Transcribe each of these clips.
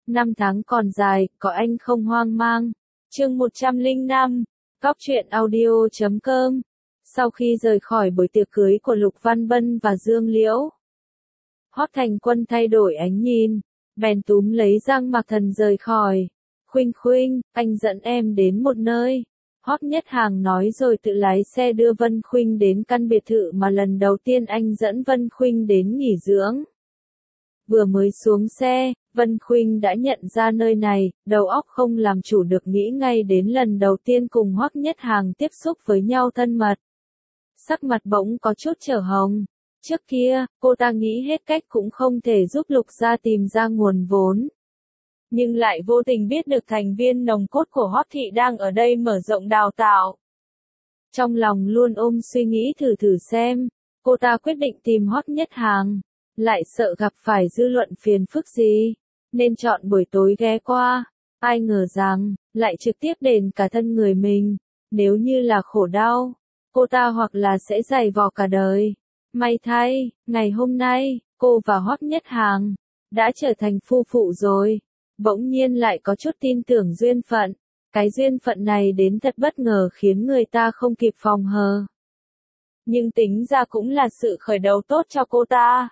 Năm tháng còn dài, có anh không hoang mang. Chương 105, Góc truyện audio.com. Sau khi rời khỏi buổi tiệc cưới của Lục Văn Bân và Dương Liễu, Hoắc Thành Quân thay đổi ánh nhìn, bèn túm lấy Giang Mặc Thần rời khỏi. Khuynh Khuynh, anh dẫn em đến một nơi. Hoắc Nhất Hàng nói rồi tự lái xe đưa Vân Khuynh đến căn biệt thự mà lần đầu tiên anh dẫn Vân Khuynh đến nghỉ dưỡng. Vừa mới xuống xe, Vân Khuynh đã nhận ra nơi này, đầu óc không làm chủ được nghĩ ngay đến lần đầu tiên cùng Hoắc Nhất Hàng tiếp xúc với nhau thân mật. Sắc mặt bỗng có chút trở hồng. Trước kia, cô ta nghĩ hết cách cũng không thể giúp Lục gia tìm ra nguồn vốn. Nhưng lại vô tình biết được thành viên nòng cốt của Hoắc thị đang ở đây mở rộng đào tạo. Trong lòng luôn ôm suy nghĩ thử xem, cô ta quyết định tìm Hoắc Nhất Hàng. Lại sợ gặp phải dư luận phiền phức gì, nên chọn buổi tối ghé qua. Ai ngờ rằng, lại trực tiếp đền cả thân người mình. Nếu như là khổ đau, cô ta hoặc là sẽ dày vò cả đời. May thay, ngày hôm nay, cô và Hoắc Nhất Hàng đã trở thành phu phụ rồi. Bỗng nhiên lại có chút tin tưởng duyên phận. Cái duyên phận này đến thật bất ngờ khiến người ta không kịp phòng hờ. Nhưng tính ra cũng là sự khởi đầu tốt cho cô ta.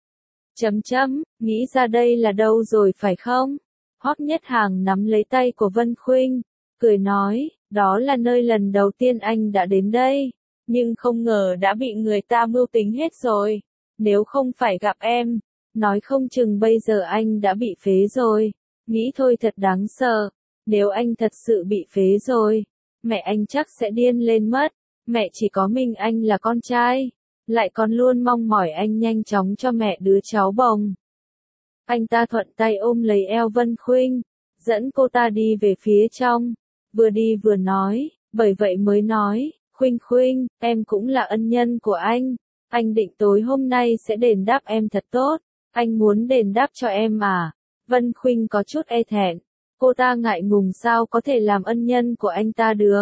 Nghĩ ra đây là đâu rồi phải không? Hoắc Nhất Hàng nắm lấy tay của Vân Khuynh, cười nói, đó là nơi lần đầu tiên anh đã đến đây, nhưng không ngờ đã bị người ta mưu tính hết rồi. Nếu không phải gặp em, nói không chừng bây giờ anh đã bị phế rồi. Nghĩ thôi thật đáng sợ, nếu anh thật sự bị phế rồi, mẹ anh chắc sẽ điên lên mất. Mẹ chỉ có mình anh là con trai, lại còn luôn mong mỏi anh nhanh chóng cho mẹ đứa cháu bồng. Anh ta thuận tay ôm lấy eo Vân Khuynh, dẫn cô ta đi về phía trong, vừa đi vừa nói, bởi vậy mới nói, Khuynh Khuynh, em cũng là ân nhân của anh định tối hôm nay sẽ đền đáp em thật tốt. Anh muốn đền đáp cho em à? Vân Khuynh có chút e thẹn, cô ta ngại ngùng sao có thể làm ân nhân của anh ta được.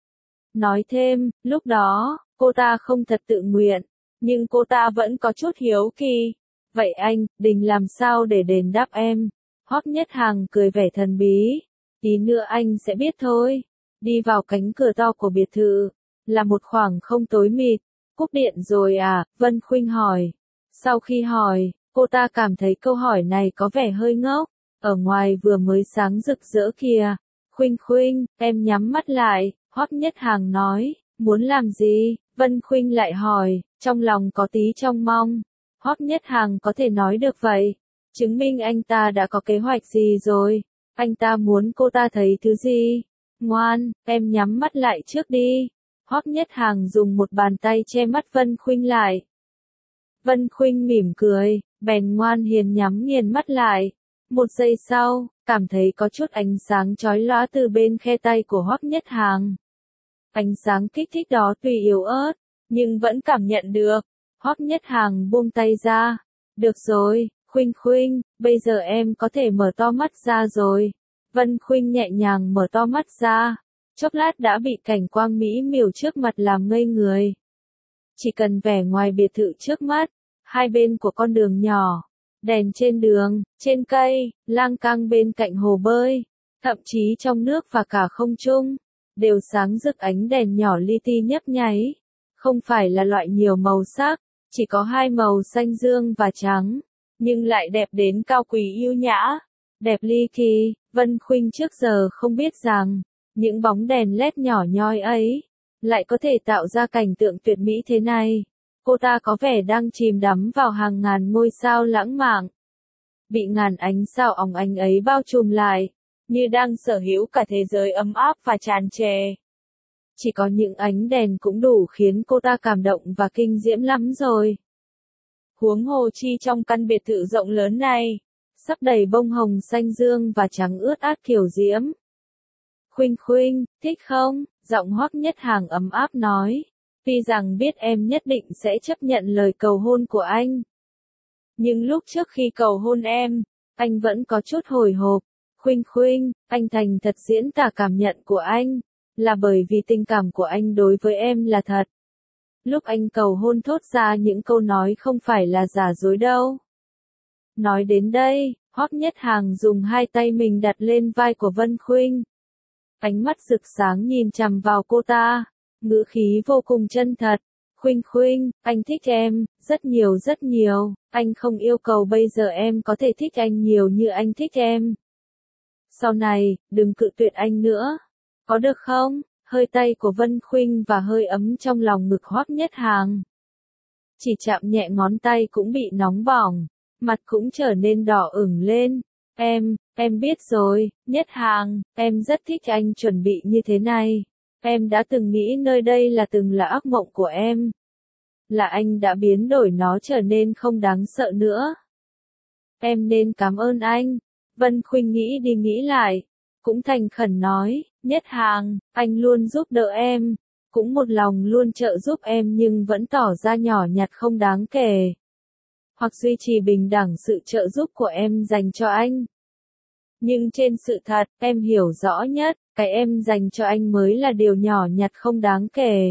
Nói thêm, lúc đó, cô ta không thật tự nguyện, nhưng cô ta vẫn có chút hiếu kỳ. Vậy anh, định làm sao để đền đáp em? Hoắc Nhất Hàng cười vẻ thần bí. Tí nữa anh sẽ biết thôi. Đi vào cánh cửa to của biệt thự, là một khoảng không tối mịt. Cúp điện rồi à? Vân Khuynh hỏi. Sau khi hỏi, cô ta cảm thấy câu hỏi này có vẻ hơi ngốc. Ở ngoài vừa mới sáng rực rỡ kìa. Khuynh Khuynh, em nhắm mắt lại. Hoắc Nhất Hàng nói, muốn làm gì? Vân Khuynh lại hỏi, trong lòng có tí trông mong. Hoắc Nhất Hàng có thể nói được vậy, chứng minh anh ta đã có kế hoạch gì rồi. Anh ta muốn cô ta thấy thứ gì? Ngoan, em nhắm mắt lại trước đi. Hoắc Nhất Hàng dùng một bàn tay che mắt Vân Khuynh lại. Vân Khuynh mỉm cười, bèn ngoan hiền nhắm nghiền mắt lại. Một giây sau, cảm thấy có chút ánh sáng chói lóa từ bên khe tay của Hoắc Nhất Hàng. Ánh sáng kích thích đó tuy yếu ớt, nhưng vẫn cảm nhận được. Hoắc Nhất Hàng buông tay ra. Được rồi, Khuynh Khuynh, bây giờ em có thể mở to mắt ra rồi. Vân Khuynh nhẹ nhàng mở to mắt ra. Chốc lát đã bị cảnh quang mỹ miều trước mặt làm ngây người. Chỉ cần vẻ ngoài biệt thự trước mắt, hai bên của con đường nhỏ, đèn trên đường, trên cây, lang cang bên cạnh hồ bơi, thậm chí trong nước và cả không trung, đều sáng rực ánh đèn nhỏ li ti nhấp nháy. Không phải là loại nhiều màu sắc, chỉ có hai màu xanh dương và trắng, nhưng lại đẹp đến cao quý yêu nhã, đẹp ly kỳ. Vân Khuynh trước giờ không biết rằng, những bóng đèn LED nhỏ nhoi ấy, lại có thể tạo ra cảnh tượng tuyệt mỹ thế này. Cô ta có vẻ đang chìm đắm vào hàng ngàn ngôi sao lãng mạn. Bị ngàn ánh sao óng ánh ấy bao trùm lại, như đang sở hữu cả thế giới ấm áp và tràn trề. Chỉ có những ánh đèn cũng đủ khiến cô ta cảm động và kinh diễm lắm rồi. Huống hồ chi trong căn biệt thự rộng lớn này, sắp đầy bông hồng xanh dương và trắng ướt át kiều diễm. Khuynh Khuynh, thích không? Giọng Hoắc Nhất Hàng ấm áp nói. Tuy rằng biết em nhất định sẽ chấp nhận lời cầu hôn của anh. Nhưng lúc trước khi cầu hôn em, anh vẫn có chút hồi hộp. Khuynh Khuynh, anh thành thật diễn tả cảm nhận của anh, là bởi vì tình cảm của anh đối với em là thật. Lúc anh cầu hôn thốt ra những câu nói không phải là giả dối đâu. Nói đến đây, Hoắc Nhất Hàng dùng hai tay mình đặt lên vai của Vân Khuynh. Ánh mắt rực sáng nhìn chằm vào cô ta, ngữ khí vô cùng chân thật. Khuynh Khuynh, anh thích em, rất nhiều, anh không yêu cầu bây giờ em có thể thích anh nhiều như anh thích em. Sau này, đừng cự tuyệt anh nữa. Có được không? Hơi tay của Vân Khuynh và hơi ấm trong lòng ngực Hoắc Nhất Hàng. Chỉ chạm nhẹ ngón tay cũng bị nóng bỏng, mặt cũng trở nên đỏ ửng lên. Em biết rồi, Nhất Hàng, em rất thích anh chuẩn bị như thế này. Em đã từng nghĩ nơi đây từng là ác mộng của em. Là anh đã biến đổi nó trở nên không đáng sợ nữa. Em nên cảm ơn anh. Vân Khuynh nghĩ đi nghĩ lại, cũng thành khẩn nói, Nhất Hàng, anh luôn giúp đỡ em, cũng một lòng luôn trợ giúp em nhưng vẫn tỏ ra nhỏ nhặt không đáng kể. Hoặc duy trì bình đẳng sự trợ giúp của em dành cho anh. Nhưng trên sự thật, em hiểu rõ nhất, cái em dành cho anh mới là điều nhỏ nhặt không đáng kể.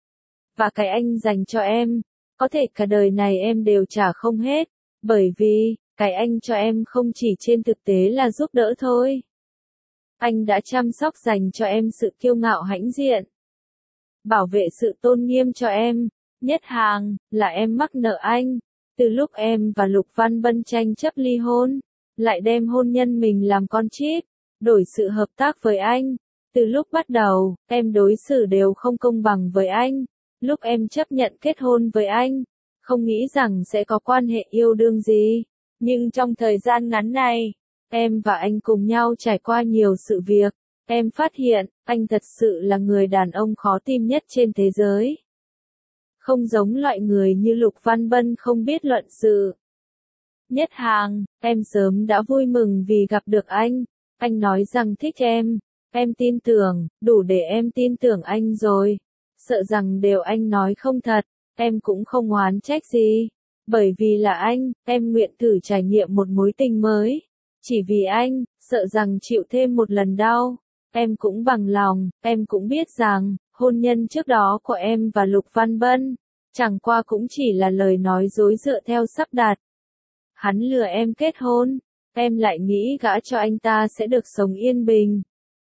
Và cái anh dành cho em, có thể cả đời này em đều trả không hết, bởi vì, cái anh cho em không chỉ trên thực tế là giúp đỡ thôi. Anh đã chăm sóc dành cho em sự kiêu ngạo hãnh diện. Bảo vệ sự tôn nghiêm cho em. Nhất Hàng, là em mắc nợ anh. Từ lúc em và Lục Văn Bân tranh chấp ly hôn, lại đem hôn nhân mình làm con chip, đổi sự hợp tác với anh. Từ lúc bắt đầu, em đối xử đều không công bằng với anh. Lúc em chấp nhận kết hôn với anh, không nghĩ rằng sẽ có quan hệ yêu đương gì. Nhưng trong thời gian ngắn này, em và anh cùng nhau trải qua nhiều sự việc. Em phát hiện, anh thật sự là người đàn ông khó tìm nhất trên thế giới. Không giống loại người như Lục Văn Bân không biết luận sự. Nhất Hàng, em sớm đã vui mừng vì gặp được anh. Anh nói rằng thích em tin tưởng, đủ để em tin tưởng anh rồi. Sợ rằng điều anh nói không thật, em cũng không oán trách gì. Bởi vì là anh, em nguyện thử trải nghiệm một mối tình mới. Chỉ vì anh, sợ rằng chịu thêm một lần đau. Em cũng bằng lòng, em cũng biết rằng, hôn nhân trước đó của em và Lục Văn Bân, chẳng qua cũng chỉ là lời nói dối dựa theo sắp đặt. Hắn lừa em kết hôn, em lại nghĩ gả cho anh ta sẽ được sống yên bình.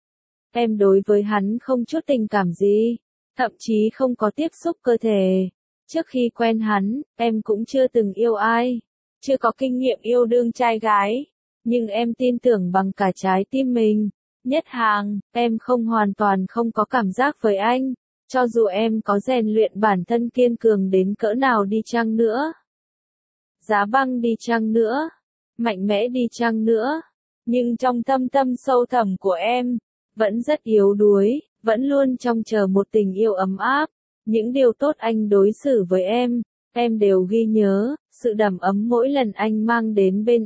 Em đối với hắn không chút tình cảm gì, thậm chí không có tiếp xúc cơ thể. Trước khi quen hắn, em cũng chưa từng yêu ai, chưa có kinh nghiệm yêu đương trai gái, nhưng em tin tưởng bằng cả trái tim mình. Nhất Hàng, em không hoàn toàn không có cảm giác với anh, cho dù em có rèn luyện bản thân kiên cường đến cỡ nào đi chăng nữa. Giá băng đi chăng nữa, mạnh mẽ đi chăng nữa, nhưng trong thâm tâm sâu thẳm của em, vẫn rất yếu đuối, vẫn luôn trông chờ một tình yêu ấm áp. Những điều tốt anh đối xử với em đều ghi nhớ, sự đầm ấm mỗi lần anh mang đến bên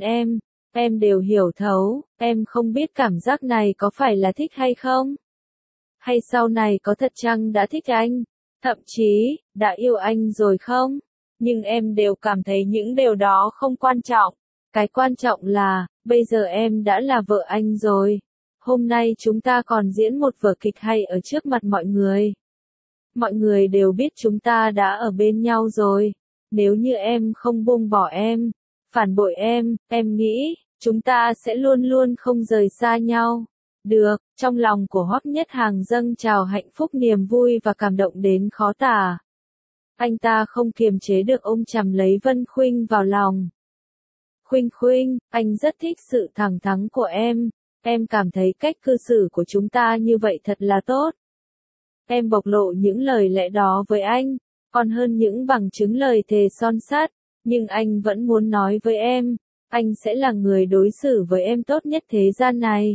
em đều hiểu thấu, em không biết cảm giác này có phải là thích hay không? Hay sau này có thật chăng đã thích anh, thậm chí, đã yêu anh rồi không? Nhưng em đều cảm thấy những điều đó không quan trọng. Cái quan trọng là, bây giờ em đã là vợ anh rồi. Hôm nay chúng ta còn diễn một vở kịch hay ở trước mặt mọi người. Mọi người đều biết chúng ta đã ở bên nhau rồi. Nếu như em không buông bỏ em, phản bội em nghĩ, chúng ta sẽ luôn luôn không rời xa nhau. Được, trong lòng của Hoắc Nhất Hàng dâng trào hạnh phúc niềm vui và cảm động đến khó tả. Anh ta không kiềm chế được ôm chầm lấy Vân Khuynh vào lòng. Khuynh Khuynh, anh rất thích sự thẳng thắn của em cảm thấy cách cư xử của chúng ta như vậy thật là tốt. Em bộc lộ những lời lẽ đó với anh, còn hơn những bằng chứng lời thề son sắt, nhưng anh vẫn muốn nói với em, anh sẽ là người đối xử với em tốt nhất thế gian này.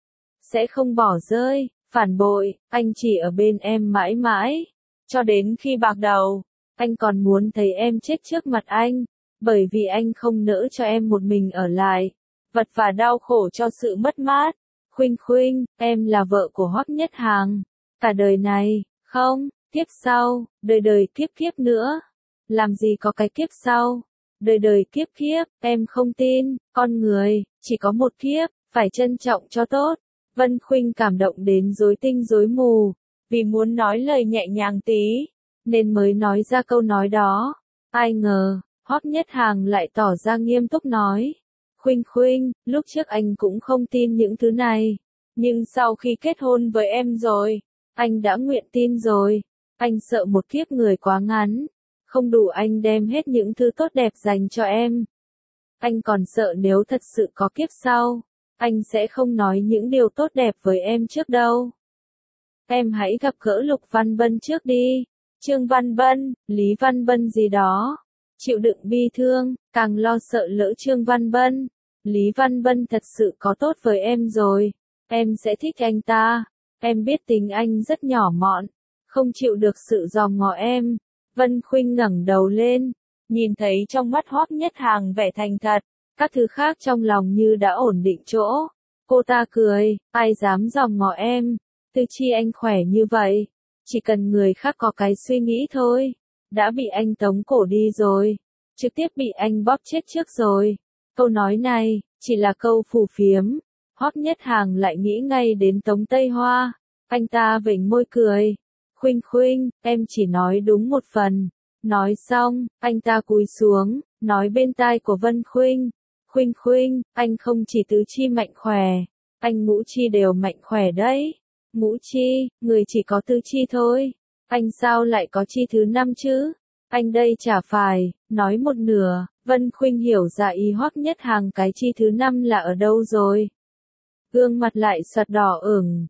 Sẽ không bỏ rơi, phản bội, anh chỉ ở bên em mãi mãi, cho đến khi bạc đầu. Anh còn muốn thấy em chết trước mặt anh, bởi vì anh không nỡ cho em một mình ở lại, vật vã đau khổ cho sự mất mát. Khuynh Khuynh, em là vợ của Hoắc Nhất Hàng, cả đời này, không, kiếp sau, đời đời kiếp kiếp nữa. Làm gì có cái kiếp sau, đời đời kiếp kiếp, em không tin, con người, chỉ có một kiếp, phải trân trọng cho tốt. Vân Khuynh cảm động đến rối tinh rối mù, vì muốn nói lời nhẹ nhàng tí, nên mới nói ra câu nói đó. Ai ngờ, Hoắc Nhất Hàng lại tỏ ra nghiêm túc nói. Khuynh Khuynh, lúc trước anh cũng không tin những thứ này. Nhưng sau khi kết hôn với em rồi, anh đã nguyện tin rồi. Anh sợ một kiếp người quá ngắn, không đủ anh đem hết những thứ tốt đẹp dành cho em. Anh còn sợ nếu thật sự có kiếp sau, anh sẽ không nói những điều tốt đẹp với em trước đâu. Em hãy gặp gỡ Lục Văn Bân trước đi. Trương Văn Bân, Lý Văn Bân gì đó. Chịu đựng bi thương, càng lo sợ lỡ Trương Văn Bân. Lý Văn Bân thật sự có tốt với em rồi. Em sẽ thích anh ta. Em biết tính anh rất nhỏ mọn, không chịu được sự dòm ngó em. Vân Khuynh ngẩng đầu lên, nhìn thấy trong mắt Hoắc Nhất Hàng vẻ thành thật, các thứ khác trong lòng như đã ổn định chỗ. Cô ta cười, ai dám dòm ngó em, Tư Chi anh khỏe như vậy, chỉ cần người khác có cái suy nghĩ thôi, đã bị anh tống cổ đi rồi, trực tiếp bị anh bóp chết trước rồi. Câu nói này, chỉ là câu phù phiếm. Hoắc Nhất Hàng lại nghĩ ngay đến Tống Tây Hoa, anh ta vểnh môi cười. Khuynh Khuynh, em chỉ nói đúng một phần. Nói xong, anh ta cúi xuống, nói bên tai của Vân Khuynh. Khuynh Khuynh, anh không chỉ tứ chi mạnh khỏe, anh ngũ chi đều mạnh khỏe đấy. Ngũ chi, người chỉ có tư chi thôi. Anh sao lại có chi thứ năm chứ? Anh đây chả phải, nói một nửa. Vân Khuynh hiểu ra ý Hoắc Nhất Hàng cái chi thứ năm là ở đâu rồi. Gương mặt lại xoạt đỏ ửng.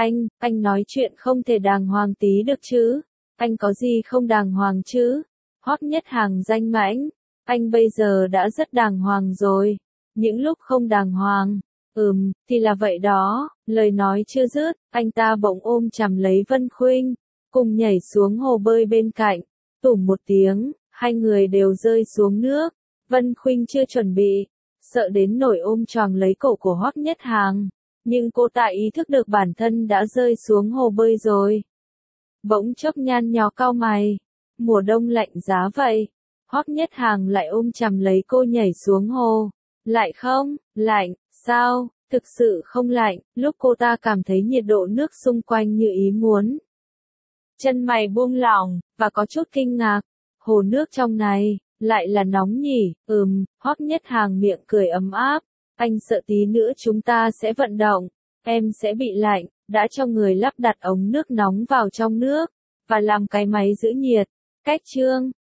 Anh nói chuyện không thể đàng hoàng tí được chứ? Anh có gì không đàng hoàng chứ? Hoắc Nhất Hàng danh mãnh. Anh bây giờ đã rất đàng hoàng rồi. Những lúc không đàng hoàng, thì là vậy đó. Lời nói chưa dứt, anh ta bỗng ôm chầm lấy Vân Khuynh, cùng nhảy xuống hồ bơi bên cạnh. Tủm một tiếng, hai người đều rơi xuống nước. Vân Khuynh chưa chuẩn bị, sợ đến nỗi ôm choàng lấy cổ của Hoắc Nhất Hàng. Nhưng cô ta ý thức được bản thân đã rơi xuống hồ bơi rồi. Bỗng chốc nhăn nhó cau mày. Mùa đông lạnh giá vậy. Hoắc Nhất Hàng lại ôm chầm lấy cô nhảy xuống hồ. Lại không, lạnh, sao, thực sự không lạnh, lúc cô ta cảm thấy nhiệt độ nước xung quanh như ý muốn. Chân mày buông lỏng, và có chút kinh ngạc. Hồ nước trong này, lại là nóng nhỉ, Hoắc Nhất Hàng miệng cười ấm áp. Anh sợ tí nữa chúng ta sẽ vận động, em sẽ bị lạnh, đã cho người lắp đặt ống nước nóng vào trong nước, và làm cái máy giữ nhiệt. Cách chương